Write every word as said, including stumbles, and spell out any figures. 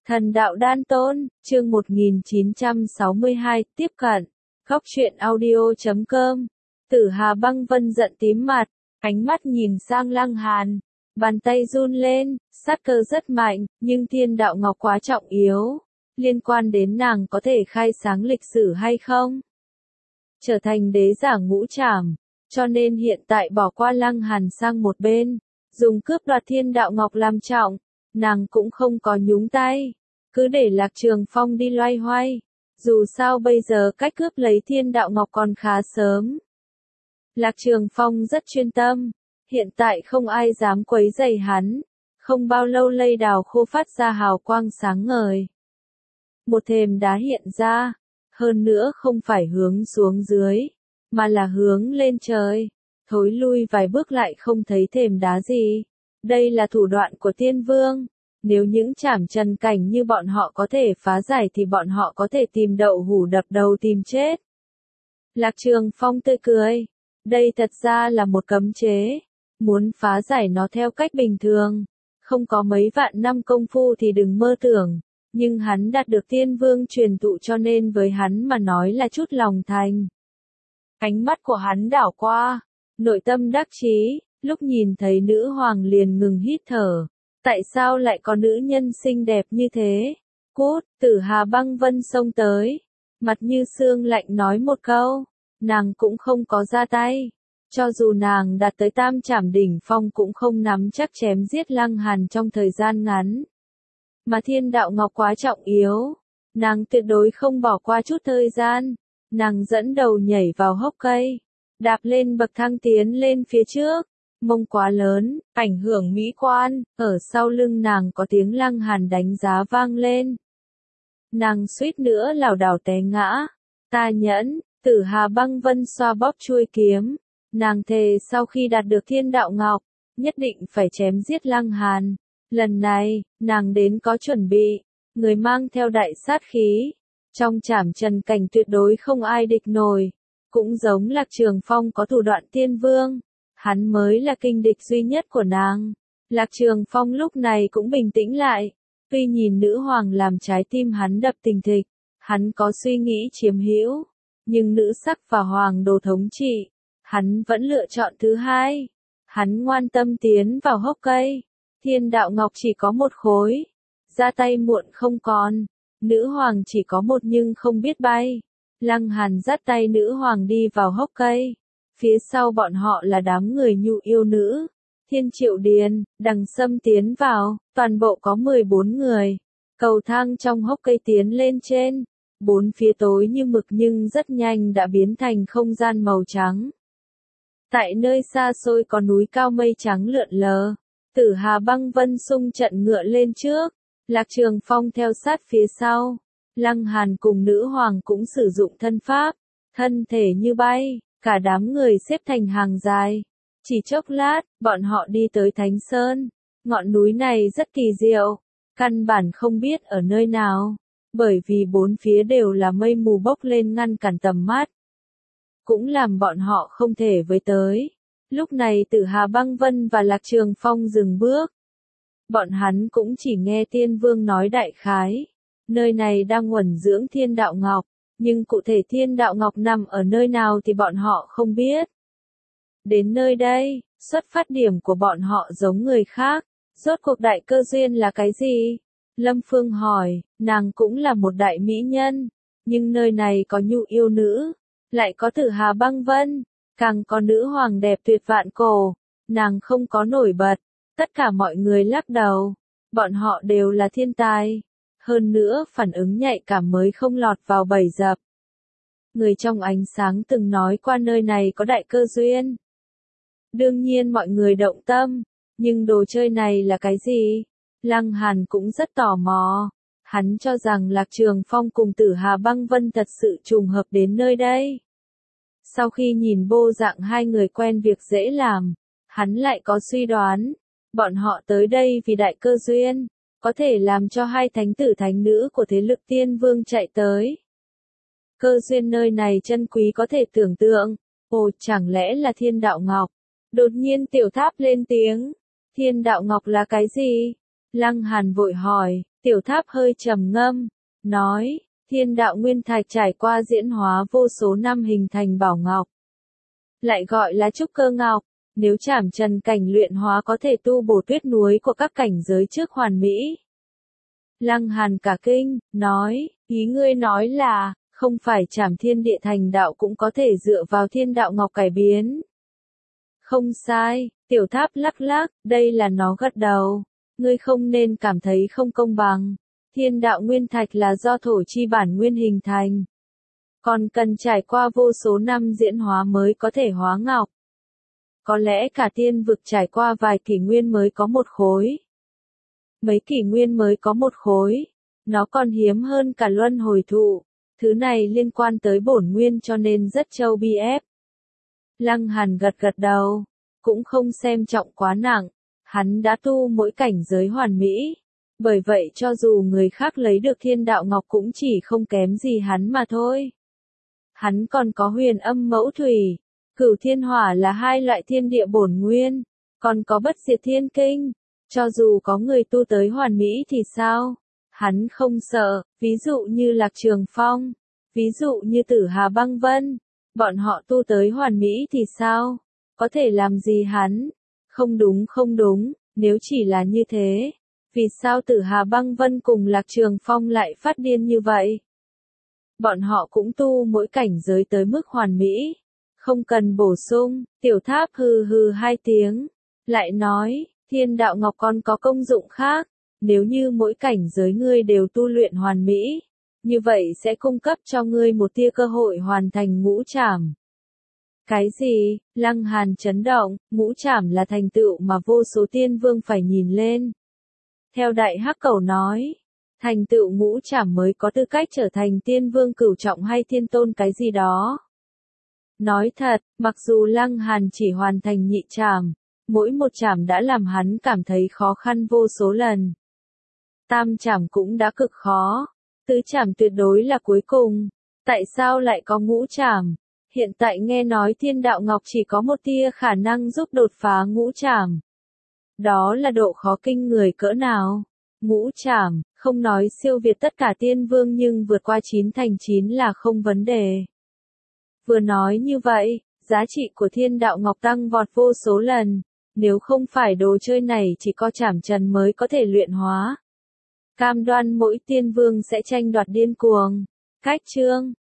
Thần đạo đan tôn, chương một nghìn chín trăm sáu mươi hai, tiếp cận. Góc truyện audio chấm com. Tử Hà Băng Vân giận tím mặt, ánh mắt nhìn sang Lăng Hàn, bàn tay run lên, sát cơ rất mạnh, nhưng thiên đạo ngọc quá trọng yếu, liên quan đến nàng có thể khai sáng lịch sử hay không? Trở thành đế giả ngũ trảm, cho nên hiện tại bỏ qua Lăng Hàn sang một bên, dùng cướp đoạt thiên đạo ngọc làm trọng. Nàng cũng không có nhúng tay, cứ để Lạc Trường Phong đi loay hoay, dù sao bây giờ cách cướp lấy thiên đạo ngọc còn khá sớm. Lạc Trường Phong rất chuyên tâm, hiện tại không ai dám quấy rầy hắn, không bao lâu lây đào khô phát ra hào quang sáng ngời. Một thềm đá hiện ra, hơn nữa không phải hướng xuống dưới, mà là hướng lên trời, thối lui vài bước lại không thấy thềm đá gì. Đây là thủ đoạn của Tiên Vương, nếu những trảm trần cảnh như bọn họ có thể phá giải thì bọn họ có thể tìm đậu hũ đập đầu tìm chết. Lạc Trường Phong tươi cười, đây thật ra là một cấm chế, muốn phá giải nó theo cách bình thường, không có mấy vạn năm công phu thì đừng mơ tưởng, nhưng hắn đạt được Tiên Vương truyền thụ cho nên với hắn mà nói là chút lòng thành. Ánh mắt của hắn đảo qua, nội tâm đắc chí. Lúc nhìn thấy nữ hoàng liền ngừng hít thở. Tại sao lại có nữ nhân xinh đẹp như thế? Cút, Tử Hà Băng Vân xông tới. Mặt như xương lạnh nói một câu. Nàng cũng không có ra tay. Cho dù nàng đạt tới tam trảm đỉnh phong cũng không nắm chắc chém giết Lăng Hàn trong thời gian ngắn. Mà thiên đạo ngọc quá trọng yếu. Nàng tuyệt đối không bỏ qua chút thời gian. Nàng dẫn đầu nhảy vào hốc cây. Đạp lên bậc thang tiến lên phía trước. Mông quá lớn, ảnh hưởng mỹ quan, ở sau lưng nàng có tiếng Lăng Hàn đánh giá vang lên. Nàng suýt nữa lảo đảo té ngã. Ta nhẫn, Tử Hà Băng Vân xoa bóp chuôi kiếm. Nàng thề sau khi đạt được thiên đạo ngọc, nhất định phải chém giết Lăng Hàn. Lần này, nàng đến có chuẩn bị, người mang theo đại sát khí. Trong trảm trần cảnh tuyệt đối không ai địch nổi. Cũng giống Lạc Trường Phong có thủ đoạn Tiên Vương. Hắn mới là kình địch duy nhất của nàng. Lạc Trường Phong lúc này cũng bình tĩnh lại. Tuy nhìn nữ hoàng làm trái tim hắn đập thình thịch, hắn có suy nghĩ chiếm hữu, nhưng nữ sắc và hoàng đồ thống trị, hắn vẫn lựa chọn thứ hai. Hắn ngoan tâm tiến vào hốc cây. Thiên đạo ngọc chỉ có một khối, ra tay muộn không còn. Nữ hoàng chỉ có một nhưng không biết bay. Lăng Hàn dắt tay nữ hoàng đi vào hốc cây. Phía sau bọn họ là đám người nhu yêu nữ. Thiên Triệu Điền, Đằng Sâm tiến vào, toàn bộ có mười bốn người. Cầu thang trong hốc cây tiến lên trên. Bốn phía tối như mực nhưng rất nhanh đã biến thành không gian màu trắng. Tại nơi xa xôi có núi cao mây trắng lượn lờ. Tử Hà Băng Vân xung trận ngựa lên trước. Lạc Trường Phong theo sát phía sau. Lăng Hàn cùng nữ hoàng cũng sử dụng thân pháp. Thân thể như bay. Cả đám người xếp thành hàng dài. Chỉ chốc lát, bọn họ đi tới Thánh Sơn. Ngọn núi này rất kỳ diệu. Căn bản không biết ở nơi nào. Bởi vì bốn phía đều là mây mù bốc lên ngăn cản tầm mắt. Cũng làm bọn họ không thể với tới. Lúc này Tử Hà Băng Vân và Lạc Trường Phong dừng bước. Bọn hắn cũng chỉ nghe Tiên Vương nói đại khái. Nơi này đang uẩn dưỡng thiên đạo ngọc. Nhưng cụ thể thiên đạo ngọc nằm ở nơi nào thì bọn họ không biết. Đến nơi đây, xuất phát điểm của bọn họ giống người khác. Rốt cuộc đại cơ duyên là cái gì? Lâm Phương hỏi, nàng cũng là một đại mỹ nhân. Nhưng nơi này có nhu yêu nữ. Lại có Tử Hà Băng Vân. Càng có nữ hoàng đẹp tuyệt vạn cổ. Nàng không có nổi bật. Tất cả mọi người lắc đầu. Bọn họ đều là thiên tài. Hơn nữa phản ứng nhạy cảm mới không lọt vào bẫy dập. Người trong ánh sáng từng nói qua nơi này có đại cơ duyên. Đương nhiên mọi người động tâm, nhưng đồ chơi này là cái gì? Lăng Hàn cũng rất tò mò. Hắn cho rằng Lạc Trường Phong cùng Tử Hà Băng Vân thật sự trùng hợp đến nơi đây. Sau khi nhìn bộ dạng hai người quen việc dễ làm, hắn lại có suy đoán. Bọn họ tới đây vì đại cơ duyên. Có thể làm cho hai thánh tử thánh nữ của thế lực Tiên Vương chạy tới. Cơ duyên nơi này chân quý có thể tưởng tượng. Ồ, chẳng lẽ là thiên đạo ngọc? Đột nhiên Tiểu Tháp lên tiếng. Thiên đạo ngọc là cái gì? Lăng Hàn vội hỏi. Tiểu Tháp hơi trầm ngâm, nói, thiên đạo nguyên thạch trải qua diễn hóa vô số năm hình thành bảo ngọc. Lại gọi là trúc cơ ngọc, nếu trảm trần cảnh luyện hóa có thể tu bổ tuyết núi của các cảnh giới trước hoàn mỹ. Lăng Hàn cả kinh, nói, ý ngươi nói là, không phải trảm thiên địa thành đạo cũng có thể dựa vào thiên đạo ngọc cải biến. Không sai, Tiểu Tháp lắc lắc, đây là nó gật đầu. Ngươi không nên cảm thấy không công bằng. Thiên đạo nguyên thạch là do thổ chi bản nguyên hình thành. Còn cần trải qua vô số năm diễn hóa mới có thể hóa ngọc. Có lẽ cả tiên vực trải qua vài kỷ nguyên mới có một khối. Mấy kỷ nguyên mới có một khối. Nó còn hiếm hơn cả luân hồi thụ. Thứ này liên quan tới bổn nguyên cho nên rất trâu bi ép. Lăng Hàn gật gật đầu. Cũng không xem trọng quá nặng. Hắn đã tu mỗi cảnh giới hoàn mỹ. Bởi vậy cho dù người khác lấy được thiên đạo ngọc cũng chỉ không kém gì hắn mà thôi. Hắn còn có huyền âm mẫu thủy, cửu thiên hỏa là hai loại thiên địa bổn nguyên, còn có bất diệt thiên kinh. Cho dù có người tu tới hoàn mỹ thì sao? Hắn không sợ, ví dụ như Lạc Trường Phong, ví dụ như Tử Hà Băng Vân, bọn họ tu tới hoàn mỹ thì sao? Có thể làm gì hắn? Không đúng không đúng, nếu chỉ là như thế, vì sao Tử Hà Băng Vân cùng Lạc Trường Phong lại phát điên như vậy? Bọn họ cũng tu mỗi cảnh giới tới mức hoàn mỹ, không cần bổ sung. Tiểu Tháp hừ hừ hai tiếng, lại nói, thiên đạo ngọc còn có công dụng khác, nếu như mỗi cảnh giới ngươi đều tu luyện hoàn mỹ, như vậy sẽ cung cấp cho ngươi một tia cơ hội hoàn thành ngũ trảm. Cái gì? Lăng Hàn chấn động, ngũ trảm là thành tựu mà vô số tiên vương phải nhìn lên. Theo Đại Hắc Cẩu nói, thành tựu ngũ trảm mới có tư cách trở thành tiên vương cửu trọng hay thiên tôn cái gì đó. Nói thật, mặc dù Lăng Hàn chỉ hoàn thành nhị trảm, mỗi một trảm đã làm hắn cảm thấy khó khăn vô số lần. Tam trảm cũng đã cực khó, tứ trảm tuyệt đối là cuối cùng. Tại sao lại có ngũ trảm? Hiện tại nghe nói thiên đạo ngọc chỉ có một tia khả năng giúp đột phá ngũ trảm. Đó là độ khó kinh người cỡ nào? Ngũ trảm, không nói siêu việt tất cả tiên vương nhưng vượt qua chín thành chín là không vấn đề. Vừa nói như vậy, giá trị của thiên đạo ngọc tăng vọt vô số lần. Nếu không phải đồ chơi này chỉ có trảm trần mới có thể luyện hóa. Cam đoan mỗi tiên vương sẽ tranh đoạt điên cuồng. Cách chương